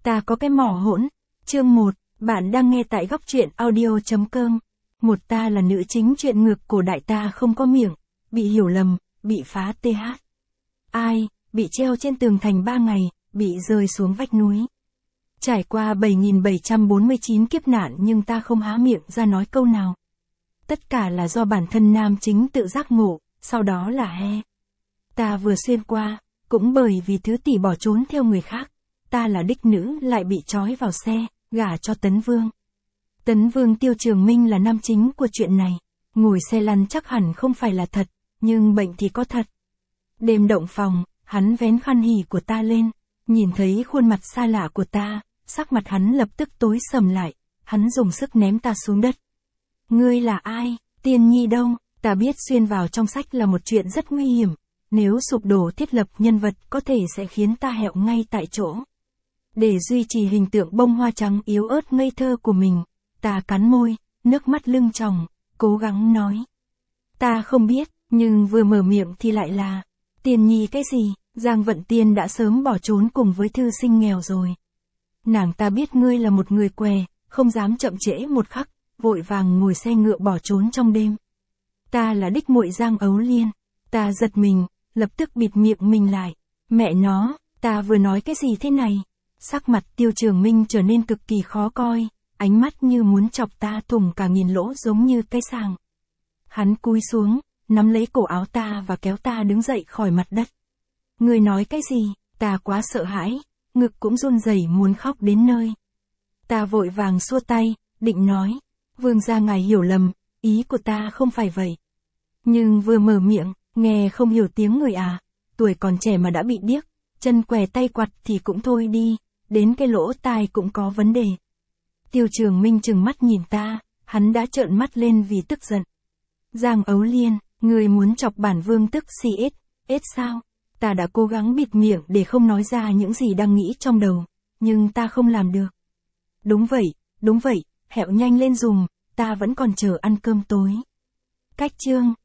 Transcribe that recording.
Ta có cái mỏ hỗn. Chương 1, bạn đang nghe tại góc truyện audio.com. Một ta là nữ chính truyện ngược cổ đại ta không có miệng, bị hiểu lầm, bị phá th. Ai, bị treo trên tường thành 3 ngày, bị rơi xuống vách núi. Trải qua 7.749 kiếp nạn nhưng ta không há miệng ra nói câu nào. Tất cả là do bản thân nam chính tự giác ngộ, sau đó là he. Ta vừa xuyên qua, cũng bởi vì thứ tỷ bỏ trốn theo người khác. Ta là đích nữ lại bị trói vào xe, gả cho Tấn Vương. Tấn Vương Tiêu Trường Minh là nam chính của chuyện này. Ngồi xe lăn chắc hẳn không phải là thật, nhưng bệnh thì có thật. Đêm động phòng, hắn vén khăn hỉ của ta lên, nhìn thấy khuôn mặt xa lạ của ta, sắc mặt hắn lập tức tối sầm lại, hắn dùng sức ném ta xuống đất. Ngươi là ai? Tiên Nhi đâu? Ta biết xuyên vào trong sách là một chuyện rất nguy hiểm, nếu sụp đổ thiết lập nhân vật có thể sẽ khiến ta hẹo ngay tại chỗ. Để duy trì hình tượng bông hoa trắng yếu ớt ngây thơ của mình, ta cắn môi, nước mắt lưng tròng, cố gắng nói. Ta không biết, nhưng vừa mở miệng thì lại là, Tiên Nhi cái gì, Giang Vận Tiên đã sớm bỏ trốn cùng với thư sinh nghèo rồi. Nàng ta biết ngươi là một người què, không dám chậm trễ một khắc, vội vàng ngồi xe ngựa bỏ trốn trong đêm. Ta là đích muội Giang Ấu Liên. Ta giật mình, lập tức bịt miệng mình lại. Mẹ nó, ta vừa nói cái gì thế này? Sắc mặt Tiêu Trường Minh trở nên cực kỳ khó coi, ánh mắt như muốn chọc ta thủng cả nghìn lỗ giống như cái sàng. Hắn cúi xuống, nắm lấy cổ áo ta và kéo ta đứng dậy khỏi mặt đất. Ngươi nói cái gì? Ta quá sợ hãi, ngực cũng run rẩy muốn khóc đến nơi. Ta vội vàng xua tay, định nói, Vương gia ngài hiểu lầm, ý của ta không phải vậy. Nhưng vừa mở miệng, nghe không hiểu tiếng người à, tuổi còn trẻ mà đã bị điếc, chân què tay quặt thì cũng thôi đi, đến cái lỗ tai cũng có vấn đề. Tiêu Trường Minh trừng mắt nhìn ta, hắn đã trợn mắt lên vì tức giận. Giang Ấu Liên, người muốn chọc bản vương tức xít sao? Ta đã cố gắng bịt miệng để không nói ra những gì đang nghĩ trong đầu, nhưng ta không làm được. Đúng vậy, hẹo nhanh lên dùm, ta vẫn còn chờ ăn cơm tối. Cách chương